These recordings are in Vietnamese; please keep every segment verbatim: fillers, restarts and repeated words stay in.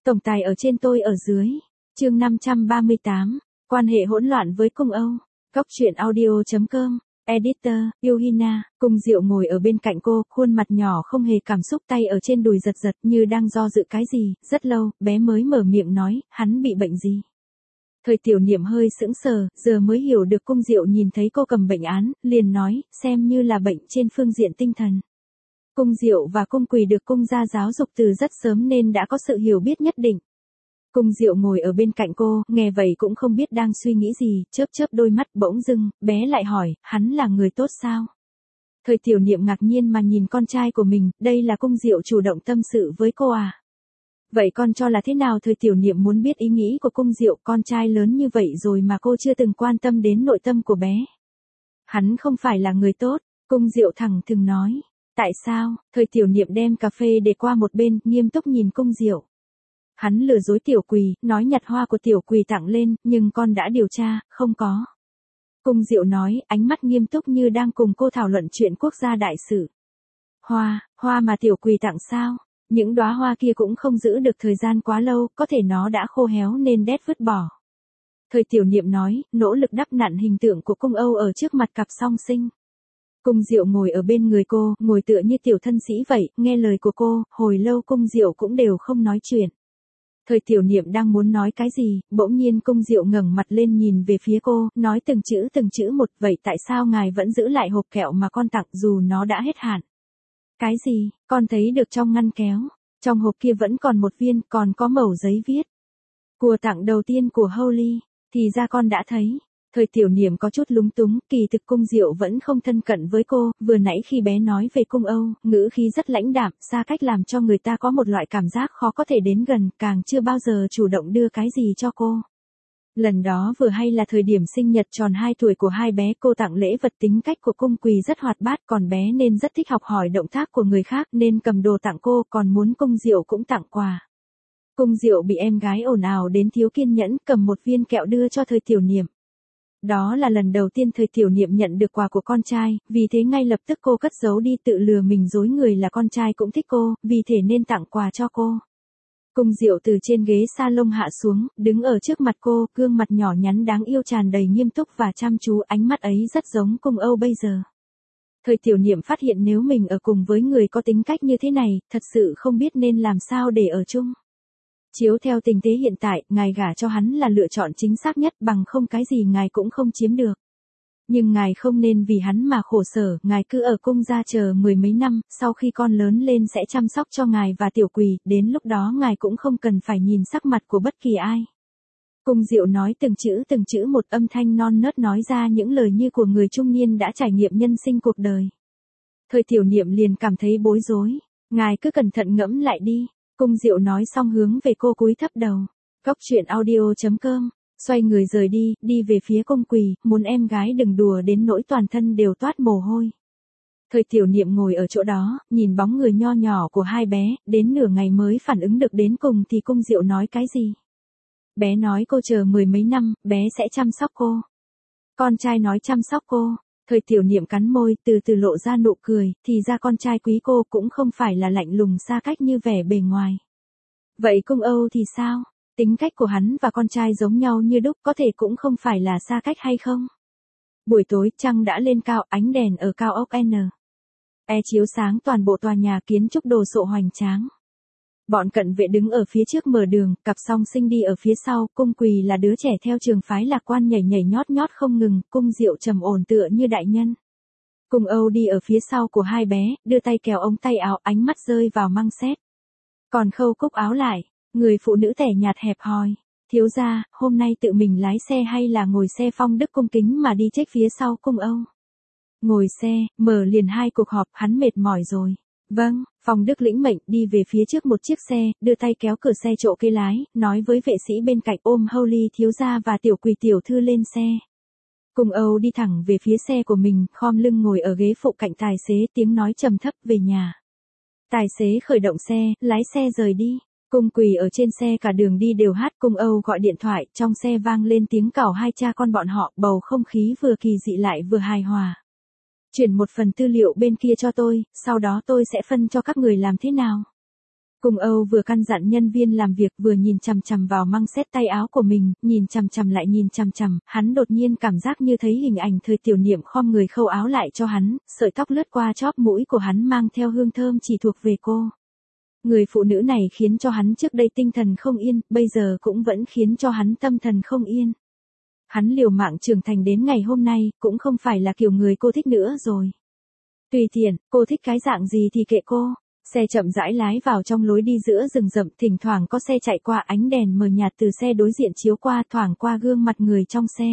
Tổng tài ở trên tôi ở dưới. Chương năm trăm ba mươi tám. Quan hệ hỗn loạn với cung Âu. Góc truyện audio chấm com. Editor, Yuhina. Cung Diệu ngồi ở bên cạnh cô, khuôn mặt nhỏ không hề cảm xúc, tay ở trên đùi giật giật như đang do dự cái gì. Rất lâu, bé mới mở miệng nói, hắn bị bệnh gì? Thời Tiểu Niệm hơi sững sờ, giờ mới hiểu được Cung Diệu nhìn thấy cô cầm bệnh án, liền nói, xem như là bệnh trên phương diện tinh thần. Cung Diệu và Cung Quỳ được cung gia giáo dục từ rất sớm nên đã có sự hiểu biết nhất định. Cung Diệu ngồi ở bên cạnh cô, nghe vậy cũng không biết đang suy nghĩ gì, chớp chớp đôi mắt, bỗng dưng, bé lại hỏi, hắn là người tốt sao? Thời Tiểu Niệm ngạc nhiên mà nhìn con trai của mình, đây là Cung Diệu chủ động tâm sự với cô à? Vậy con cho là thế nào? Thời Tiểu Niệm muốn biết ý nghĩ của Cung Diệu, con trai lớn như vậy rồi mà cô chưa từng quan tâm đến nội tâm của bé. Hắn không phải là người tốt, Cung Diệu thẳng thừng nói. Tại sao? Thời Tiểu Niệm đem cà phê để qua một bên, nghiêm túc nhìn Cung Diệu. Hắn lừa dối Tiểu Quỳ, nói nhặt hoa của Tiểu Quỳ tặng lên, nhưng con đã điều tra, không có. Cung Diệu nói, ánh mắt nghiêm túc như đang cùng cô thảo luận chuyện quốc gia đại sự. Hoa, hoa mà Tiểu Quỳ tặng sao? Những đóa hoa kia cũng không giữ được thời gian quá lâu, có thể nó đã khô héo nên đét vứt bỏ. Thời Tiểu Niệm nói, nỗ lực đắp nặn hình tượng của Cung Âu ở trước mặt cặp song sinh. Cung Diệu ngồi ở bên người cô, ngồi tựa như tiểu thân sĩ vậy, nghe lời của cô, hồi lâu Cung Diệu cũng đều không nói chuyện. Thời Tiểu Niệm đang muốn nói cái gì, bỗng nhiên Cung Diệu ngẩng mặt lên nhìn về phía cô, nói từng chữ từng chữ một, vậy tại sao ngài vẫn giữ lại hộp kẹo mà con tặng dù nó đã hết hạn? Cái gì? Con thấy được trong ngăn kéo, trong hộp kia vẫn còn một viên, còn có mẩu giấy viết. Quà tặng đầu tiên của Holly, thì ra con đã thấy. Thời Tiểu Niệm có chút lúng túng, kỳ thực Cung Diệu vẫn không thân cận với cô, vừa nãy khi bé nói về Cung Âu, ngữ khí rất lãnh đạm, xa cách làm cho người ta có một loại cảm giác khó có thể đến gần, càng chưa bao giờ chủ động đưa cái gì cho cô. Lần đó vừa hay là thời điểm sinh nhật tròn hai tuổi của hai bé, cô tặng lễ vật, tính cách của Cung Quỳ rất hoạt bát, còn bé nên rất thích học hỏi động tác của người khác nên cầm đồ tặng cô, còn muốn Cung Diệu cũng tặng quà. Cung Diệu bị em gái ồn ào đến thiếu kiên nhẫn, cầm một viên kẹo đưa cho Thời Tiểu Niệm. Đó là lần đầu tiên Thời Tiểu Niệm nhận được quà của con trai, vì thế ngay lập tức cô cất giấu đi, tự lừa mình dối người là con trai cũng thích cô, vì thế nên tặng quà cho cô. Cung Diệu từ trên ghế salon hạ xuống, đứng ở trước mặt cô, gương mặt nhỏ nhắn đáng yêu tràn đầy nghiêm túc và chăm chú, ánh mắt ấy rất giống Cung Âu bây giờ. Thời Tiểu Niệm phát hiện nếu mình ở cùng với người có tính cách như thế này, thật sự không biết nên làm sao để ở chung. Chiếu theo tình thế hiện tại, ngài gả cho hắn là lựa chọn chính xác nhất, bằng không cái gì ngài cũng không chiếm được. Nhưng ngài không nên vì hắn mà khổ sở, ngài cứ ở cung gia chờ mười mấy năm, sau khi con lớn lên sẽ chăm sóc cho ngài và Tiểu Quỳ, đến lúc đó ngài cũng không cần phải nhìn sắc mặt của bất kỳ ai. Cung Diệu nói từng chữ từng chữ một, âm thanh non nớt nói ra những lời như của người trung niên đã trải nghiệm nhân sinh cuộc đời. Thời Tiểu Niệm liền cảm thấy bối rối, ngài cứ cẩn thận ngẫm lại đi. Cung Diệu nói xong hướng về cô cúi thấp đầu. Góc truyện audio chấm com. Xoay người rời đi, đi về phía Cung Quỳ, muốn em gái đừng đùa đến nỗi toàn thân đều toát mồ hôi. Thời Tiểu Niệm ngồi ở chỗ đó, nhìn bóng người nho nhỏ của hai bé, đến nửa ngày mới phản ứng được đến cùng thì Cung Diệu nói cái gì. Bé nói cô chờ mười mấy năm, bé sẽ chăm sóc cô. Con trai nói chăm sóc cô. Thời Tiểu Niệm cắn môi, từ từ lộ ra nụ cười, thì ra con trai quý cô cũng không phải là lạnh lùng xa cách như vẻ bề ngoài. Vậy Cung Âu thì sao? Tính cách của hắn và con trai giống nhau như đúc, có thể cũng không phải là xa cách hay không? Buổi tối, trăng đã lên cao, ánh đèn ở cao ốc N. E chiếu sáng toàn bộ tòa nhà, kiến trúc đồ sộ hoành tráng. Bọn cận vệ đứng ở phía trước mở đường, cặp song sinh đi ở phía sau, Cung Quỳ là đứa trẻ theo trường phái lạc quan nhảy nhảy nhót nhót không ngừng, Cung Diệu trầm ổn tựa như đại nhân. Cung Âu đi ở phía sau của hai bé, đưa tay kéo ống tay áo, ánh mắt rơi vào măng xét. Còn khâu cúc áo lại, người phụ nữ tẻ nhạt hẹp hòi, thiếu gia, hôm nay tự mình lái xe hay là ngồi xe Phong Đức cung kính mà đi trách phía sau Cung Âu. Ngồi xe, mở liền hai cuộc họp, hắn mệt mỏi rồi. Vâng, Phong Đức lĩnh mệnh, đi về phía trước một chiếc xe, đưa tay kéo cửa xe chỗ kế lái, nói với vệ sĩ bên cạnh ôm Holly thiếu gia và Tiểu Quỳ tiểu thư lên xe. Cung Âu đi thẳng về phía xe của mình, khom lưng ngồi ở ghế phụ cạnh tài xế, tiếng nói trầm thấp, về nhà. Tài xế khởi động xe, lái xe rời đi. Cung Quỳ ở trên xe cả đường đi đều hát, Cung Âu gọi điện thoại, trong xe vang lên tiếng cào hai cha con bọn họ, bầu không khí vừa kỳ dị lại vừa hài hòa. Chuyển một phần tư liệu bên kia cho tôi, sau đó tôi sẽ phân cho các người làm thế nào. Cung Âu vừa căn dặn nhân viên làm việc vừa nhìn chằm chằm vào măng xét tay áo của mình, nhìn chằm chằm lại nhìn chằm chằm, hắn đột nhiên cảm giác như thấy hình ảnh Thời Tiểu Niệm khom người khâu áo lại cho hắn, sợi tóc lướt qua chóp mũi của hắn mang theo hương thơm chỉ thuộc về cô. Người phụ nữ này khiến cho hắn trước đây tinh thần không yên, bây giờ cũng vẫn khiến cho hắn tâm thần không yên. Hắn liều mạng trưởng thành đến ngày hôm nay, cũng không phải là kiểu người cô thích nữa rồi. Tùy tiện, cô thích cái dạng gì thì kệ cô. Xe chậm rãi lái vào trong lối đi giữa rừng rậm, thỉnh thoảng có xe chạy qua, ánh đèn mờ nhạt từ xe đối diện chiếu qua, thoảng qua gương mặt người trong xe.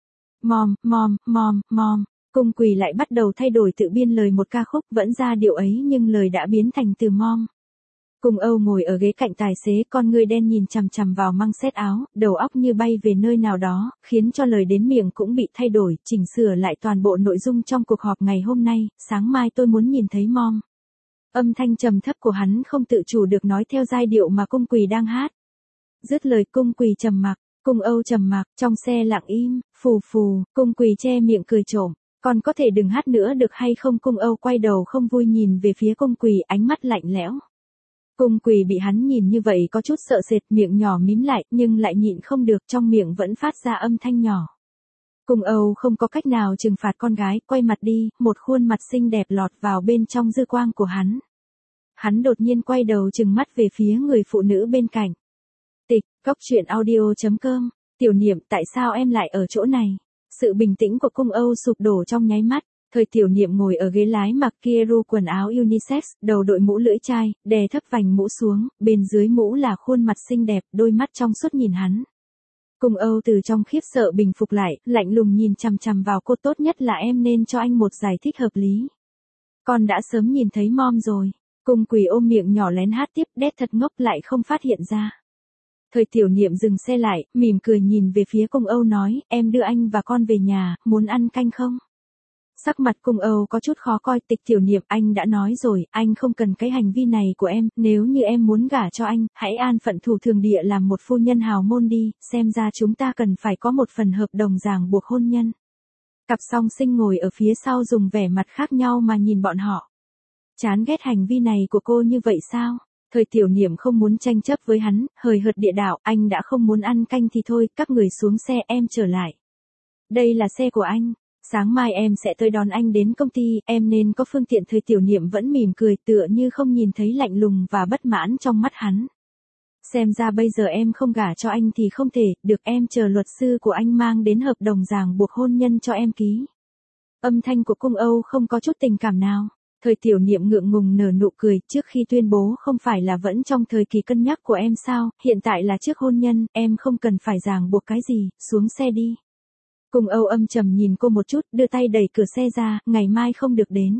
Mom, mom, mom, mom. Cung Quỳ lại bắt đầu thay đổi tự biên lời một ca khúc, vẫn ra điệu ấy nhưng lời đã biến thành từ mom. Cung Âu ngồi ở ghế cạnh tài xế, con người đen nhìn chằm chằm vào măng xét áo, đầu óc như bay về nơi nào đó, khiến cho lời đến miệng cũng bị thay đổi, chỉnh sửa lại toàn bộ nội dung trong cuộc họp ngày hôm nay. Sáng mai tôi muốn nhìn thấy mom. Âm thanh trầm thấp của hắn không tự chủ được nói theo giai điệu mà Cung Quỳ đang hát. Dứt lời Cung Quỳ trầm mặc, Cung Âu trầm mặc, trong xe lặng im, phù phù, Cung Quỳ che miệng cười trộm. Còn có thể đừng hát nữa được hay không? Cung Âu quay đầu không vui nhìn về phía Cung Quỳ, ánh mắt lạnh lẽo. Cung Quỳ bị hắn nhìn như vậy có chút sợ sệt, miệng nhỏ mím lại, nhưng lại nhịn không được, trong miệng vẫn phát ra âm thanh nhỏ. Cung Âu không có cách nào trừng phạt con gái, quay mặt đi, một khuôn mặt xinh đẹp lọt vào bên trong dư quang của hắn. Hắn đột nhiên quay đầu trừng mắt về phía người phụ nữ bên cạnh. Tịch, Cốc Truyện Audio chấm com, Tiểu Niệm, tại sao em lại ở chỗ này? Sự bình tĩnh của Cung Âu sụp đổ trong nháy mắt. Thời Tiểu Niệm ngồi ở ghế lái mặc Kiro quần áo unisex, đầu đội mũ lưỡi chai, đè thấp vành mũ xuống, bên dưới mũ là khuôn mặt xinh đẹp, đôi mắt trong suốt nhìn hắn. Cung Âu từ trong khiếp sợ bình phục lại, lạnh lùng nhìn chằm chằm vào cô, tốt nhất là em nên cho anh một giải thích hợp lý. Con đã sớm nhìn thấy mom rồi. Cung Quỳ ôm miệng nhỏ lén hát tiếp, đét thật ngốc lại không phát hiện ra. Thời Tiểu Niệm dừng xe lại, mỉm cười nhìn về phía Cung Âu nói, em đưa anh và con về nhà, muốn ăn canh không? Sắc mặt Cung Âu có chút khó coi. Tịch Tiểu Niệm, anh đã nói rồi, anh không cần cái hành vi này của em, nếu như em muốn gả cho anh, hãy an phận thủ thường địa làm một phu nhân hào môn đi, xem ra chúng ta cần phải có một phần hợp đồng ràng buộc hôn nhân. Cặp song sinh ngồi ở phía sau dùng vẻ mặt khác nhau mà nhìn bọn họ. Chán ghét hành vi này của cô như vậy sao? Thời Tiểu Niệm không muốn tranh chấp với hắn, hời hợt địa đạo, anh đã không muốn ăn canh thì thôi, các người xuống xe, em trở lại. Đây là xe của anh. Sáng mai em sẽ tới đón anh đến công ty, em nên có phương tiện. Thời Tiểu Niệm vẫn mỉm cười, tựa như không nhìn thấy lạnh lùng và bất mãn trong mắt hắn. Xem ra bây giờ em không gả cho anh thì không thể, được, em chờ luật sư của anh mang đến hợp đồng ràng buộc hôn nhân cho em ký. Âm thanh của Cung Âu không có chút tình cảm nào. Thời Tiểu Niệm ngượng ngùng nở nụ cười, trước khi tuyên bố không phải là vẫn trong thời kỳ cân nhắc của em sao, hiện tại là trước hôn nhân, em không cần phải ràng buộc cái gì, xuống xe đi. Cung Âu âm trầm nhìn cô một chút, đưa tay đẩy cửa xe ra, ngày mai không được đến.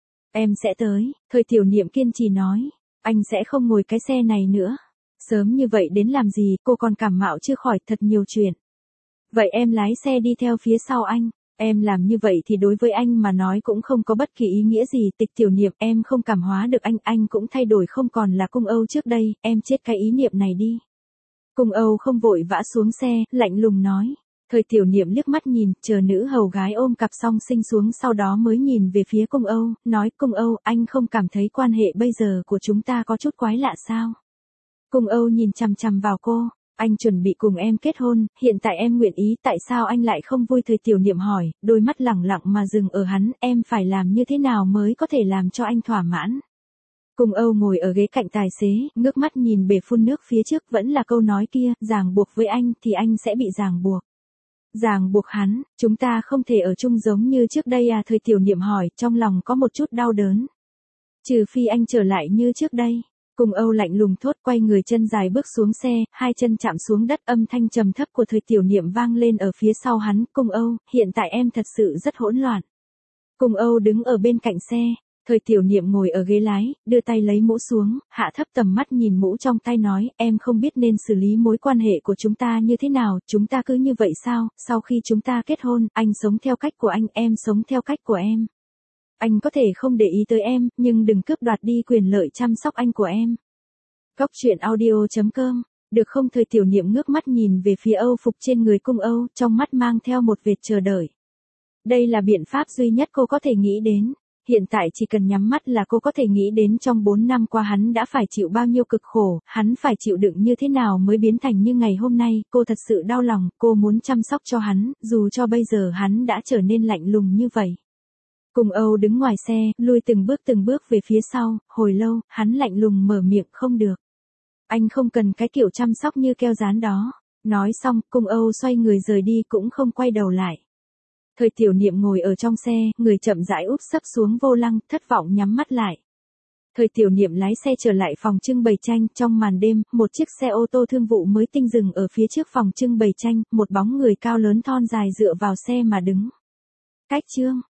Em sẽ tới, Thời Tiểu Niệm kiên trì nói, anh sẽ không ngồi cái xe này nữa. Sớm như vậy đến làm gì, cô còn cảm mạo chưa khỏi, thật nhiều chuyện. Vậy em lái xe đi theo phía sau anh, em làm như vậy thì đối với anh mà nói cũng không có bất kỳ ý nghĩa gì. Tịch Tiểu Niệm, em không cảm hóa được anh, anh cũng thay đổi không còn là Cung Âu trước đây, em chết cái ý niệm này đi. Cung Âu không vội vã xuống xe, lạnh lùng nói. Thời Tiểu Niệm liếc mắt nhìn, chờ nữ hầu gái ôm cặp song sinh xuống, sau đó mới nhìn về phía Cung Âu, nói, Cung Âu, anh không cảm thấy quan hệ bây giờ của chúng ta có chút quái lạ sao? Cung Âu nhìn chằm chằm vào cô, anh chuẩn bị cùng em kết hôn, hiện tại em nguyện ý, tại sao anh lại không vui? Thời Tiểu Niệm hỏi, đôi mắt lẳng lặng mà dừng ở hắn, em phải làm như thế nào mới có thể làm cho anh thỏa mãn? Cung Âu ngồi ở ghế cạnh tài xế, ngước mắt nhìn bể phun nước phía trước, vẫn là câu nói kia, ràng buộc với anh thì anh sẽ bị ràng buộc. Ràng buộc hắn, chúng ta không thể ở chung giống như trước đây à? Thời Tiểu Niệm hỏi, trong lòng có một chút đau đớn. Trừ phi anh trở lại như trước đây. Cung Âu lạnh lùng thốt, quay người chân dài bước xuống xe, hai chân chạm xuống đất, âm thanh trầm thấp của Thời Tiểu Niệm vang lên ở phía sau hắn, Cung Âu, hiện tại em thật sự rất hỗn loạn. Cung Âu đứng ở bên cạnh xe, Thời Tiểu Niệm ngồi ở ghế lái, đưa tay lấy mũ xuống, hạ thấp tầm mắt nhìn mũ trong tay nói, em không biết nên xử lý mối quan hệ của chúng ta như thế nào, chúng ta cứ như vậy sao? Sau khi chúng ta kết hôn, anh sống theo cách của anh, em sống theo cách của em. Anh có thể không để ý tới em, nhưng đừng cướp đoạt đi quyền lợi chăm sóc anh của em. Cốc Truyện Audio chấm com, được không? Thời Tiểu Niệm ngước mắt nhìn về phía Âu phục trên người Cung Âu, trong mắt mang theo một vệt chờ đợi. Đây là biện pháp duy nhất cô có thể nghĩ đến. Hiện tại chỉ cần nhắm mắt là cô có thể nghĩ đến trong bốn năm qua hắn đã phải chịu bao nhiêu cực khổ, hắn phải chịu đựng như thế nào mới biến thành như ngày hôm nay, cô thật sự đau lòng, cô muốn chăm sóc cho hắn, dù cho bây giờ hắn đã trở nên lạnh lùng như vậy. Cung Âu đứng ngoài xe, lui từng bước từng bước về phía sau, hồi lâu, hắn lạnh lùng mở miệng không được. Anh không cần cái kiểu chăm sóc như keo dán đó. Nói xong, Cung Âu xoay người rời đi cũng không quay đầu lại. Thời Tiểu Niệm ngồi ở trong xe, người chậm rãi úp sấp xuống vô lăng, thất vọng nhắm mắt lại. Thời Tiểu Niệm lái xe trở lại phòng trưng bày tranh, trong màn đêm, một chiếc xe ô tô thương vụ mới tinh dừng ở phía trước phòng trưng bày tranh, một bóng người cao lớn thon dài dựa vào xe mà đứng. Cách chương